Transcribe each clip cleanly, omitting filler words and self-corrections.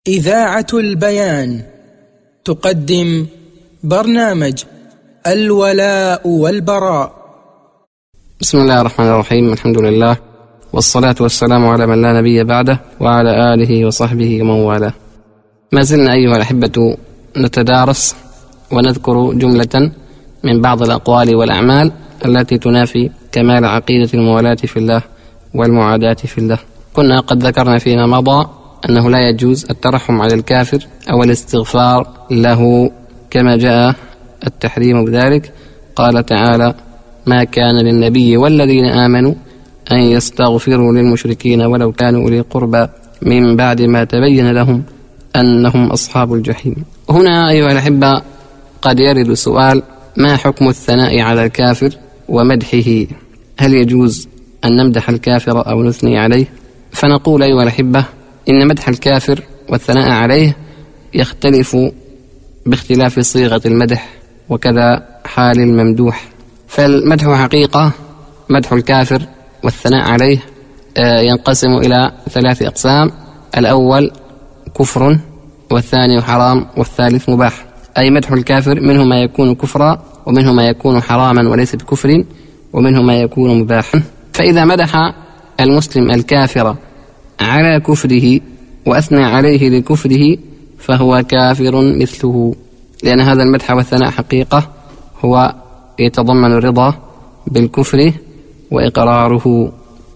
إذاعة البيان تقدم برنامج الولاء والبراء. بسم الله الرحمن الرحيم، الحمد لله والصلاة والسلام على من لا نبي بعده وعلى آله وصحبه ومن والاه. ما زلنا أيها الأحبة نتدارس ونذكر جملة من بعض الأقوال والأعمال التي تنافي كمال عقيدة الموالاة في الله والمعاداة في الله. كنا قد ذكرنا فيما مضى أنه لا يجوز الترحم على الكافر أو الاستغفار له، كما جاء التحريم بذلك. قال تعالى: ما كان للنبي والذين آمنوا أن يستغفروا للمشركين ولو كانوا أولي قربى من بعد ما تبين لهم أنهم أصحاب الجحيم. هنا أيها الأحبة قد يرد سؤال: ما حكم الثناء على الكافر ومدحه؟ هل يجوز أن نمدح الكافر أو نثني عليه؟ فنقول أيها الأحبة إن مدح الكافر والثناء عليه يختلف باختلاف صيغة المدح وكذا حال الممدوح. فالمدح حقيقة مدح الكافر والثناء عليه ينقسم إلى 3 أقسام: الأول كفر، والثاني حرام، والثالث مباح. أي مدح الكافر منه ما يكون كفرا، ومنه ما يكون حراما وليس بكفر، ومنه ما يكون مباحا. فإذا مدح المسلم الكافر على كفره وأثنى عليه لكفره فهو كافر مثله، لأن هذا المدح والثناء حقيقة هو يتضمن الرضا بالكفر وإقراره،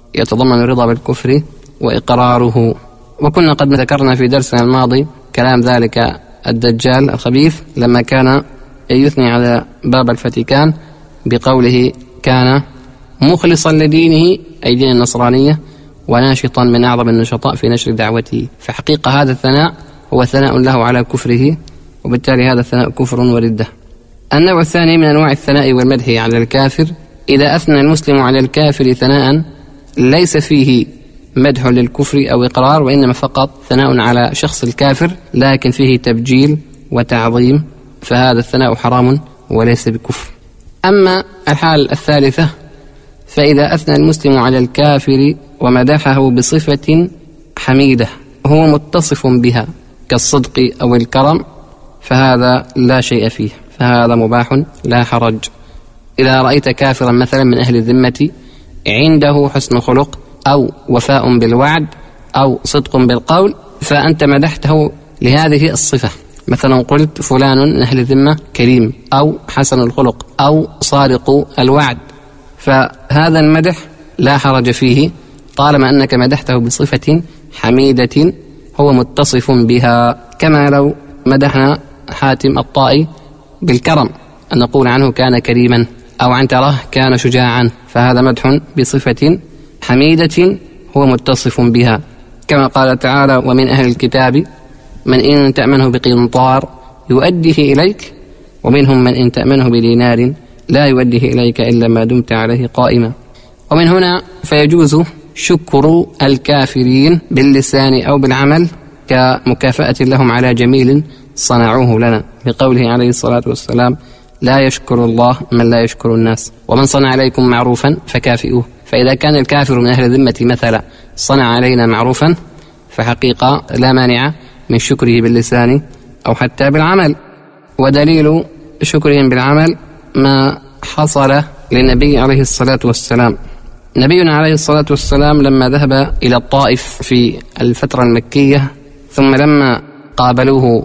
وكنا قد ذكرنا في درسنا الماضي كلام ذلك الدجال الخبيث لما كان يثني على باب الفاتيكان بقوله: كان مخلصا لدينه أي دين النصرانية وناشطا من أعظم النشطاء في نشر دعوته. فحقيقة هذا الثناء هو ثناء له على كفره، وبالتالي هذا الثناء كفر وردة. النوع الثاني من أنواع الثناء والمدح على الكافر: إذا أثنى المسلم على الكافر ثناء ليس فيه مدح للكفر أو إقرار، وإنما فقط ثناء على شخص الكافر لكن فيه تبجيل وتعظيم، فهذا الثناء حرام وليس بكفر. أما الحالة الثالثة فإذا أثنى المسلم على الكافر ومدحه بصفة حميدة هو متصف بها كالصدق أو الكرم، فهذا لا شيء فيه، فهذا مباح لا حرج. إذا رأيت كافرا مثلا من أهل الذمة عنده حسن خلق أو وفاء بالوعد أو صدق بالقول، فأنت مدحته لهذه الصفة، مثلا قلت فلان من أهل الذمة كريم أو حسن الخلق أو صادق الوعد، فهذا المدح لا حرج فيه طالما أنك مدحته بصفة حميدة هو متصف بها، كما لو مدحنا حاتم الطائي بالكرم أن نقول عنه كان كريما، أو عن تراه كان شجاعا، فهذا مدح بصفة حميدة هو متصف بها. كما قال تعالى: ومن أهل الكتاب من إن تأمنه بقنطار يؤديه إليك ومنهم من إن تأمنه بدينار لا يؤديه إليك إلا ما دمت عليه قائما. ومن هنا فيجوز شكر الكافرين باللسان أو بالعمل كمكافأة لهم على جميل صنعوه لنا، بقوله عليه الصلاة والسلام: لا يشكر الله من لا يشكر الناس، ومن صنع عليكم معروفا فكافئوه. فإذا كان الكافر من أهل الذمة مثلا صنع علينا معروفا فحقيقة لا مانع من شكره باللسان أو حتى بالعمل. ودليل شكرهم بالعمل ما حصل للنبي عليه الصلاة والسلام. نبينا عليه الصلاة والسلام لما ذهب إلى الطائف في الفترة المكية، ثم لما قابلوه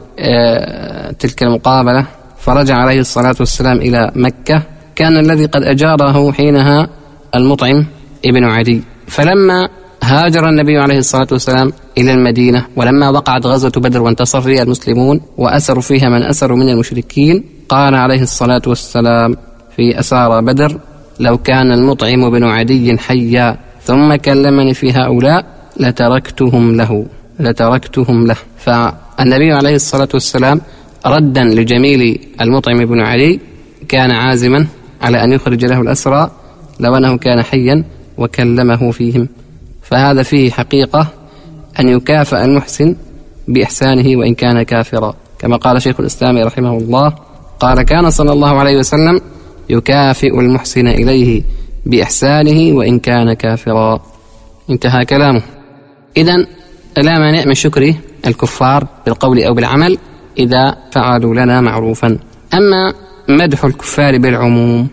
تلك المقابلة فرجع عليه الصلاة والسلام إلى مكة، كان الذي قد أجاره حينها المطعم ابن عدي. فلما هاجر النبي عليه الصلاة والسلام إلى المدينة، ولما وقعت غزوة بدر وانتصر فيها المسلمون وأسروا فيها من أسروا من المشركين، قال عليه الصلاة والسلام في أسارى بدر: لو كان المطعم بن عدي حيا ثم كلمني في هؤلاء لتركتهم له. فالنبي عليه الصلاة والسلام ردا لجميل المطعم بن عدي كان عازما على أن يخرج له الأسرى لو أنه كان حيا وكلمه فيهم. فهذا فيه حقيقة أن يكافئ المحسن بإحسانه وإن كان كافرا، كما قال شيخ الإسلام رحمه الله: قال: كان صلى الله عليه وسلم يكافئ المحسن إليه بإحسانه وإن كان كافرا. انتهى كلامه. إذن لا مانع من شكره الكفار بالقول أو بالعمل إذا فعلوا لنا معروفا. أما مدح الكفار بالعموم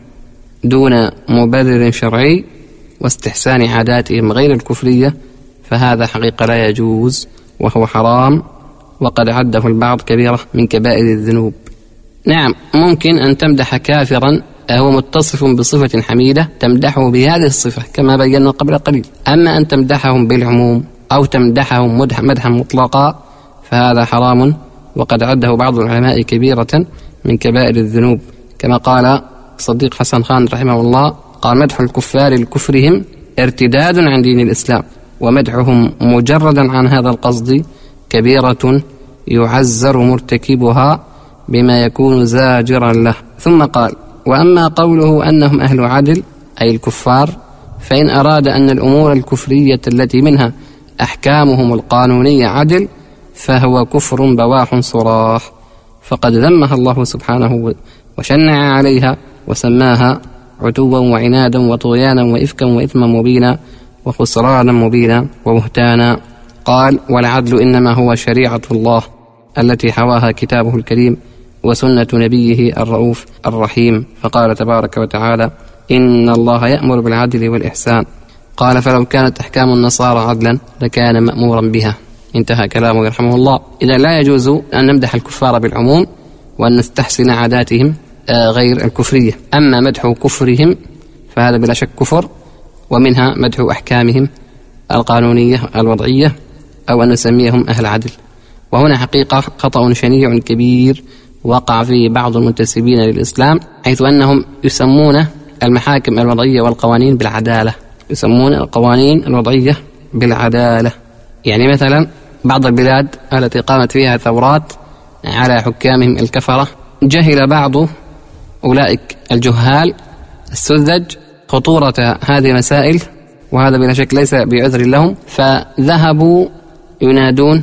دون مبرر شرعي واستحسان عاداتهم غير الكفرية فهذا حقيقة لا يجوز وهو حرام، وقد عده البعض كبيرة من كبائر الذنوب. نعم، ممكن أن تمدح كافرا هو متصف بصفة حميدة تمدحه بهذه الصفة كما بينا قبل قليل. أما أن تمدحهم بالعموم أو تمدحهم مدحا مطلقا فهذا حرام، وقد عده بعض العلماء كبيرة من كبائر الذنوب، كما قال صديق حسن خان رحمه الله قال: مدح الكفار لكفرهم ارتداد عن دين الإسلام، ومدحهم مجردا عن هذا القصد كبيرة يعزر مرتكبها بما يكون زاجرا له. ثم قال: وأما قوله أنهم أهل عدل أي الكفار، فإن أراد أن الأمور الكفرية التي منها أحكامهم القانونية عدل فهو كفر بواح صراح، فقد ذمها الله سبحانه وشنع عليها وسماها عتوا وعنادا وطغيانا وإفكا وإثما مبينا وخسرانا مبينا وبهتانا. قال: والعدل إنما هو شريعة الله التي حواها كتابه الكريم وسنة نبيه الرؤوف الرحيم، فقال تبارك وتعالى: إن الله يأمر بالعدل والإحسان. قال: فلو كانت أحكام النصارى عدلا لكان مأمورا بها. انتهى كلامه يرحمه الله. إذا لا يجوز أن نمدح الكفار بالعموم وأن نستحسن عاداتهم غير الكفرية. أما مدح كفرهم فهذا بلا شك كفر، ومنها مدح أحكامهم القانونية الوضعية أو أن نسميهم أهل عدل. وهنا حقيقة خطأ شنيع كبير وقع فيه بعض المنتسبين للإسلام، حيث أنهم يسمون المحاكم الوضعية والقوانين بالعدالة، يسمون القوانين الوضعية بالعدالة. يعني مثلا بعض البلاد التي قامت فيها ثورات على حكامهم الكفرة جهل بعض أولئك الجهال السذج خطورة هذه المسائل، وهذا بلا شك ليس بعذر لهم، فذهبوا ينادون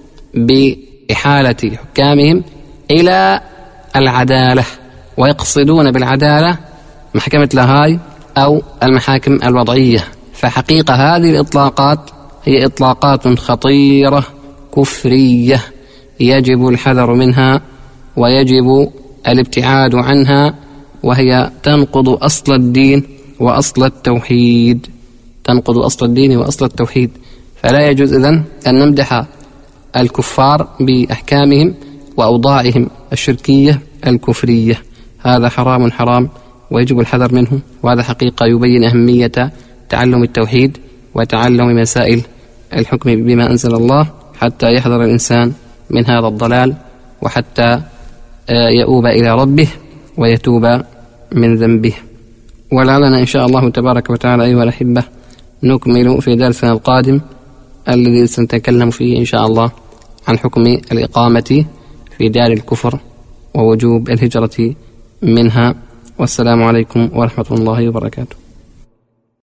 بإحالة حكامهم إلى العدالة، ويقصدون بالعدالة محكمة لاهاي أو المحاكم الوضعية. فحقيقة هذه الإطلاقات هي إطلاقات خطيرة كفرية يجب الحذر منها ويجب الابتعاد عنها، وهي تنقض أصل الدين وأصل التوحيد، تنقض أصل الدين وأصل التوحيد. فلا يجوز إذن أن نمدح الكفار بأحكامهم وأوضاعهم الشركية الكفرية، هذا حرام ويجب الحذر منه. وهذا حقيقة يبين أهمية تعلم التوحيد وتعلم مسائل الحكم بما أنزل الله حتى يحذر الإنسان من هذا الضلال، وحتى يؤوب إلى ربه ويتوب من ذنبه. ولعلنا إن شاء الله تبارك وتعالى أيها الأحبة نكمل في درسنا القادم الذي سنتكلم فيه إن شاء الله عن حكم الإقامة في دار الكفر ووجوب الهجرة منها. والسلام عليكم ورحمة الله وبركاته.